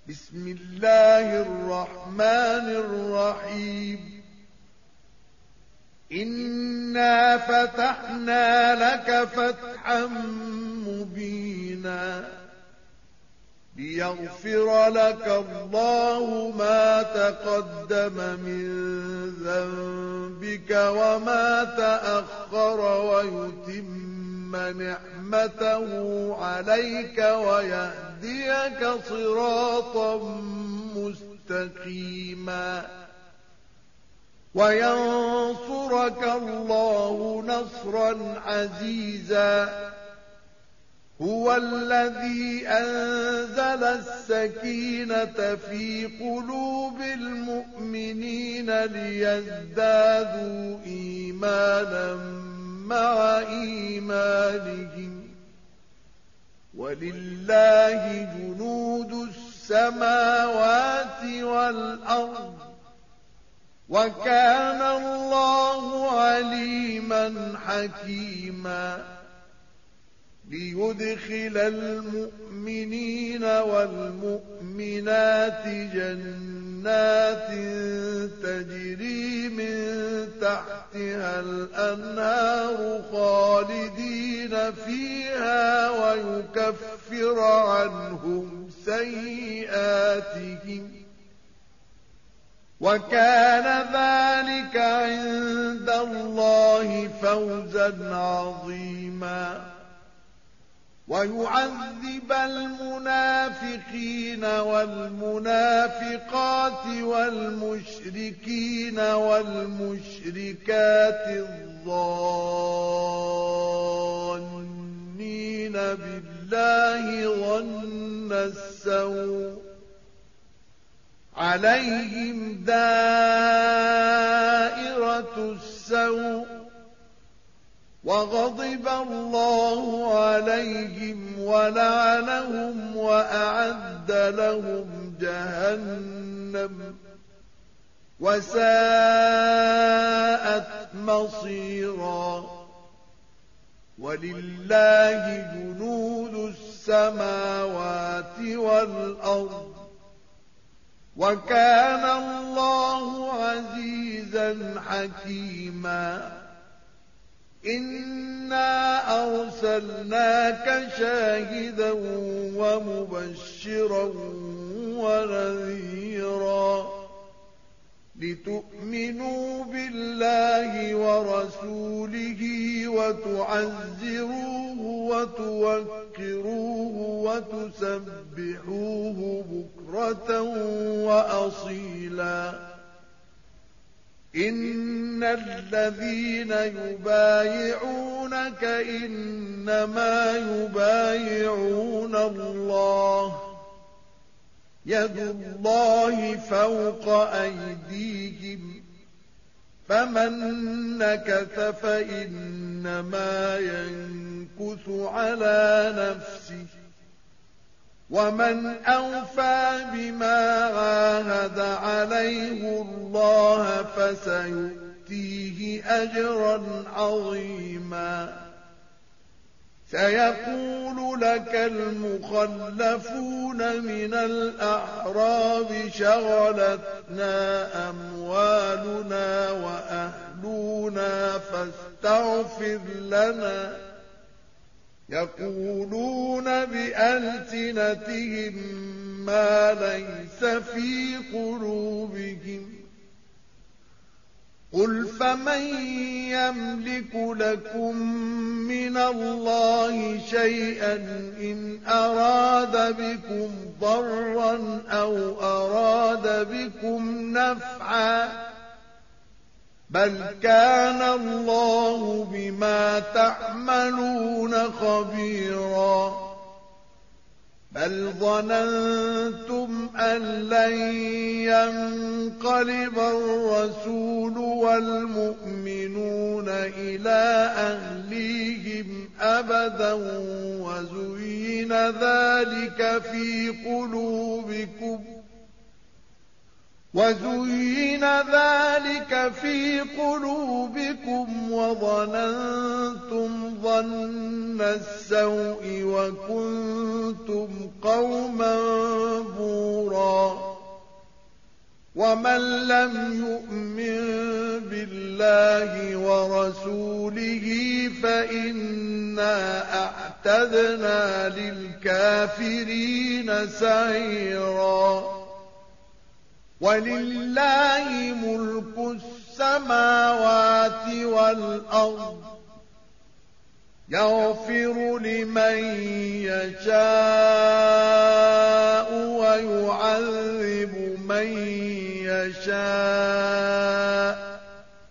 بسم الله الرحمن الرحيم إنا فتحنا لك فتحا مبينا ليغفر لك الله ما تقدم من ذنبك وما تأخر ويتم نعمته عليك ويهديك صراطا مستقيما وينصرك الله نصرا عزيزا هو الذي أنزل السكينة في قلوب المؤمنين ليزدادوا إيمانا مع إيمانهم ولله جنود السماوات والأرض وكان الله عليما حكيما ليدخل المؤمنين والمؤمنات جنات تجري من تحتها الأنهار خالدين فيها ويكفر عنهم سيئاتهم وكان ذلك عند الله فوزا عظيما ويعذب المنافقين والمنافقات والمشركين والمشركات الظانين بالله ظن السوء عليهم دائرة السوء وغضب الله عليهم ولعنهم وأعد لهم جهنم وساءت مصيرا ولله جنود السماوات والأرض وكان الله عزيزا حكيما إنا أرسلناك شاهدا ومبشرا ونذيرا لتؤمنوا بالله ورسوله وتعزروه وتوكروه وتسبحوه بكرة وأصيلا إن الذين يبايعونك إنما يبايعون الله يد الله فوق أيديهم فمن نكث فإنما ينكث على نفسه ومن أوفى بما عاهد عليه الله فسيؤتيه أجرا عظيما سيقول لك المخلفون من الأعراب شغلتنا أموالنا وأهلنا فاستغفر لنا يقولون بألسنتهم ما ليس في قلوبهم قل فمن يملك لكم من الله شيئا إن أراد بكم ضرا أو أراد بكم نفعا بل كان الله بما تعملون خبيرا بل ظننتم أن لن ينقلب الرسول والمؤمنون إلى أهليهم أبدا وزين ذلك في قلوبكم وظننتم ظن السوء وكنتم قوما بورا ومن لم يؤمن بالله ورسوله فإنا أعتدنا للكافرين سعيرا ولله ملك السماوات والأرض يغفر لمن يشاء ويعذب من يشاء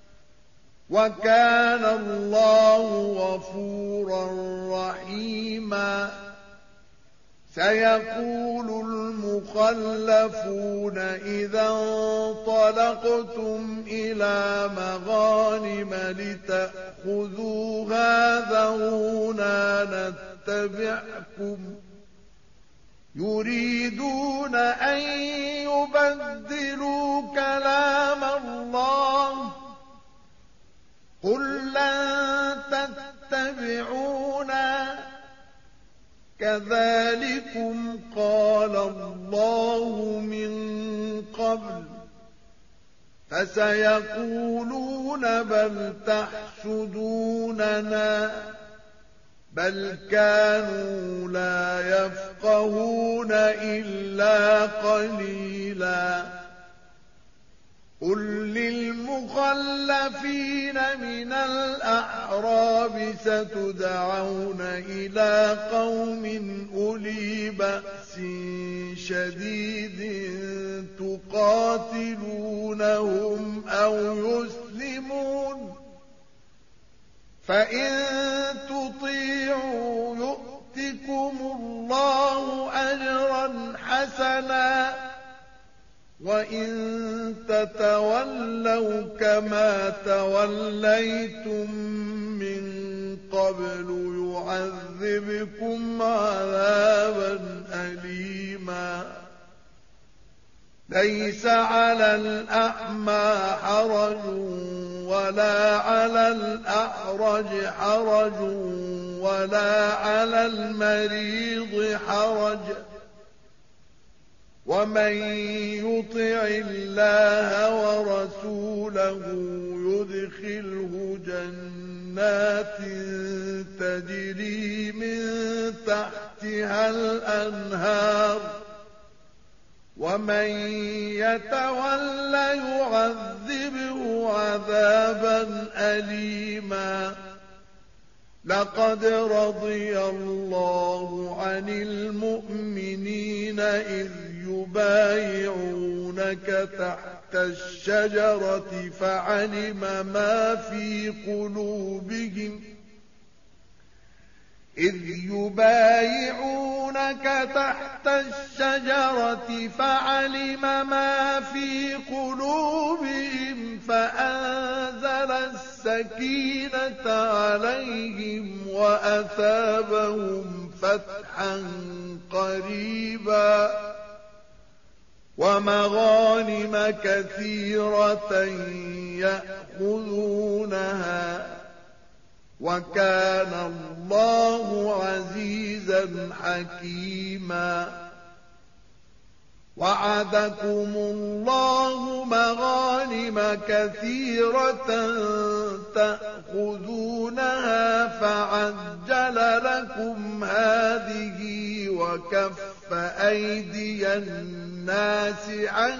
وكان الله غفورا رحيما سيقول المخلفون إذا انطلقتم إلى مغانم لتأخذوها ذرونا نتبعكم يريدون أن يبدلوا كلام الله قل لن تتبعونا كذلكم قال الله من قبل فسيقولون بل تحسدوننا بل كانوا لا يفقهون إلا قليلا قل للمخلفين من الأعراب ستدعون إلى قوم أولي بأس شديد تقاتلونهم أو يسلمون فإن تطيعوا يؤتكم الله أجرا حسنا وإن تتولوا كما توليتم من قبل يعذبكم عذابا أليما ليس على الأعمى حرج ولا على الأعرج حرج ولا على المريض حرج ومن يطع الله ورسوله يدخله جنات تجري من تحتها الأنهار ومن يتول يعذبه عذابا أليما لقد رضي الله عن المؤمنين إذ يبايعونك تحت الشجرة فعلم ما في قلوبهم فأنزل السكينة عليهم وأثابهم فتحا قريبا ومغانم كثيرة يأخذونها وكان الله عزيزا حكيما وعدكم الله مغانم كثيرة تأخذونها فعجل لكم هذه وكف أيدي الناس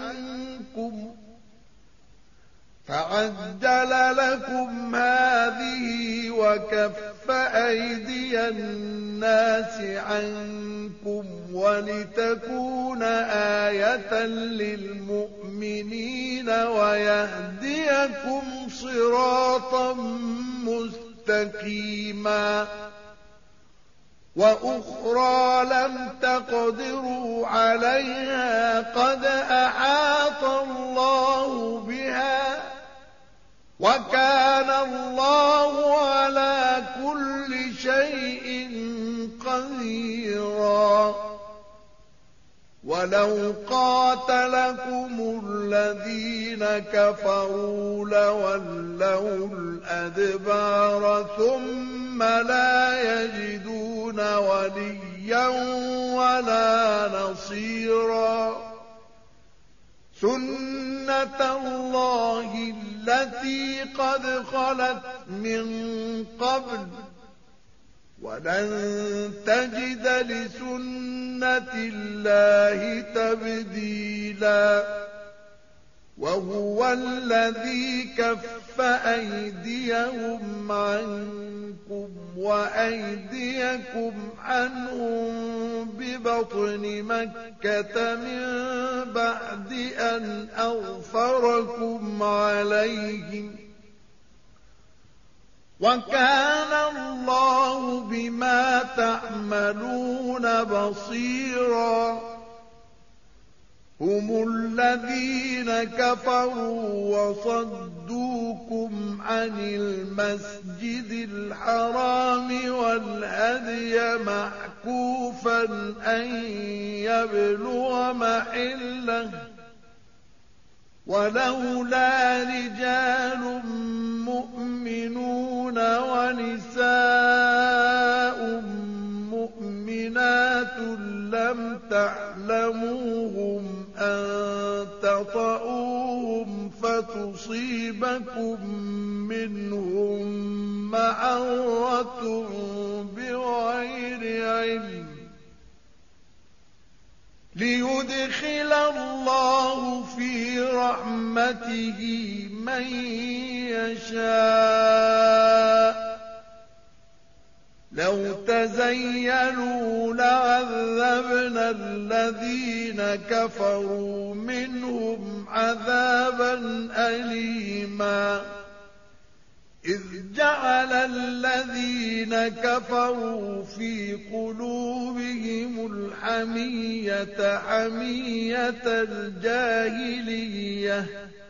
عنكم ولتكون آية للمؤمنين ويهديكم صراطا مستقيما وأخرى لم تقدروا عليها قد أحاط الله بها وكان الله على كل شيء قديرا ولو قاتلكم الذين كفروا لولوا الأدبار ثم لا يجدون وليا ولا نصيرا سُنَّةَ اللَّهِ الَّتِي قَدْ خَلَتْ مِن قَبْلُ وَلَن تَجِدَ لِسُنَّةِ اللَّهِ تَبْدِيلًا وَهُوَ الَّذِي كَفَّ أَيْدِيَهُمْ عَنكُمْ وَأَيْدِيَكُمْ عَنْهُم بِبَطْنِ مَكَّةَ مِن بَعْدِ أَنْ أَظْفَرَكُمْ عَلَيْهِمْ وَكَانَ اللَّهُ بِمَا تَعْمَلُونَ بَصِيرًا هُمُ الَّذِينَ كَفَرُوا وَصَدُّوكُمْ عَنِ الْمَسْجِدِ الْحَرَامِ وَالْهَدْيَ مَعْكُوفًا أَن يَبْلُغَ مَحِلَّهُ وَلَوْلَا رِجَالٌ مُّؤْمِنُونَ وَنِسَاءٌ مُّؤْمِنَاتٌ لَّمْ تَعْلَمُوهُمْ أَن تَطَئُوهُمْ فَتُصِيبَكُم مِّنْهُم مَّعَرَّةٌ بِغَيْرِ عِلْمٍ لِيُدْخِلَ اللَّهُ فِي رَحْمَتِهِ مَن يَشَاءُ لَوْ تَزَيَّلُوا لَعَذَّبْنَا الَّذِينَ كَفَرُوا مِنْهُمْ عَذَابًا أَلِيمًا إِذْ جَعَلَ الَّذِينَ كَفَرُوا فِي قُلُوبِهِمُ الْحَمِيَّةَ حَمِيَّةَ الْجَاهِلِيَّةِ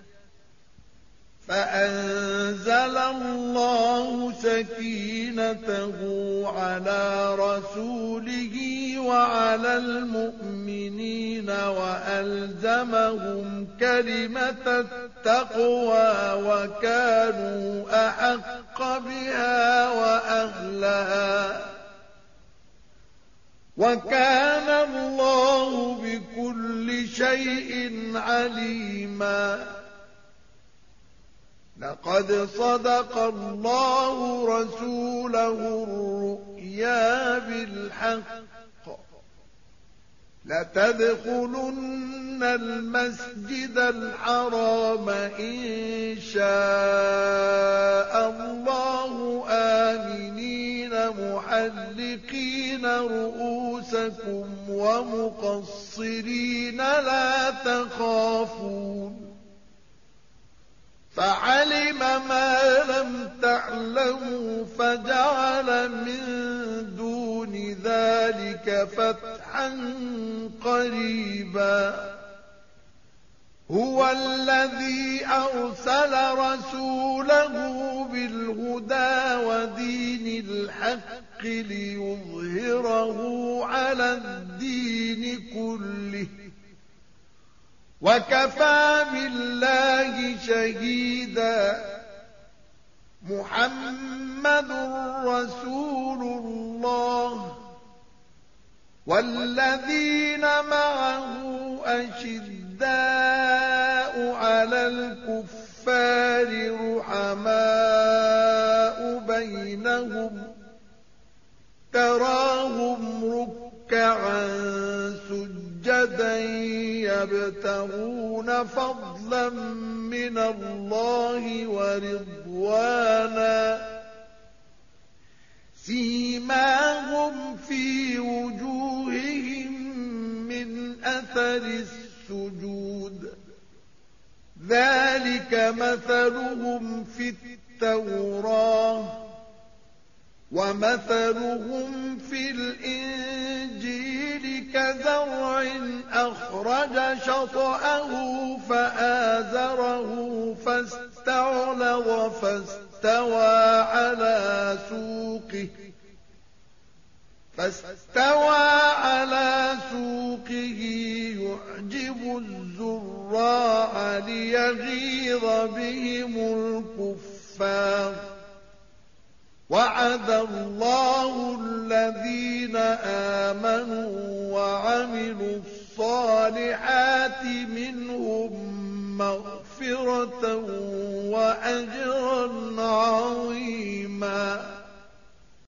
فَأَنزَلَ اللَّهُ سَكِينَتَهُ عَلَىٰ رَسُولِهِ وَعَلَى الْمُؤْمِنِينَ وَأَلْزَمَهُمْ كَلِمَةَ التَّقْوَىٰ وَكَانُوا أَحَقَّ بِهَا وَأَهْلَهَا وَكَانَ اللَّهُ بِكُلِّ شَيْءٍ عَلِيمًا لَقَدْ صَدَقَ اللَّهُ رَسُولَهُ الرُّؤْيَا بِالْحَقِّ لَتَدْخُلُنَّ الْمَسْجِدَ الْحَرَامَ إِن شَاءَ اللَّهُ آمِنِينَ مُحَلِّقِينَ رُءُوسَكُمْ وَمُقَصِّرِينَ لَا تَخَافُونَ فَعَلِمَ مَا لَمْ تَعْلَمُوا فَجَعَلَ مِن دُونِ ذَلِكَ فَتْحًا قَرِيبًا هُوَ الَّذِي أَرْسَلَ رَسُولَهُ بِالْهُدَىٰ وَدِينِ الْحَقِّ لِيُظْهِرَهُ عَلَى الدِّينِ كُلِّهِ وَكَفَىٰ بِاللَّهِ شَهِيدًا مُّحَمَّدٌ رَّسُولُ اللَّهِ وَالَّذِينَ مَعَهُ أَشِدَّاءُ عَلَى الْكُفَّارِ رُحَمَاءُ بَيْنَهُمْ تَرَاهُمْ رُكَّعًا سُجَّدًا يَبْتَغُونَ فَضْلًا مِّنَ اللَّهِ وَرِضْوَانًا سِيمَاهُمْ فِي وُجُوهِهِم مِّنْ أَثَرِ السُّجُودِ ذَٰلِكَ مَثَلُهُمْ فِي التَّوْرَاةِ وَمَثَلُهُمْ فِي الْإِنجِيلِ كَزَرْعٍ أَخْرَجَ شَطْأَهُ فَآزَرَهُ فَاسْتَغْلَظَ فَاسْتَوَىٰ عَلَىٰ سُوقِهِ يُعْجِبُ الزُّرَّاعَ لِيَغِيظَ بِهِمُ الْكُفَّارَ وَعَدَ اللَّهُ الَّذِينَ آمَنُوا وَعَمِلُوا الصالحات منهم مغفرة وأجرا عظيما.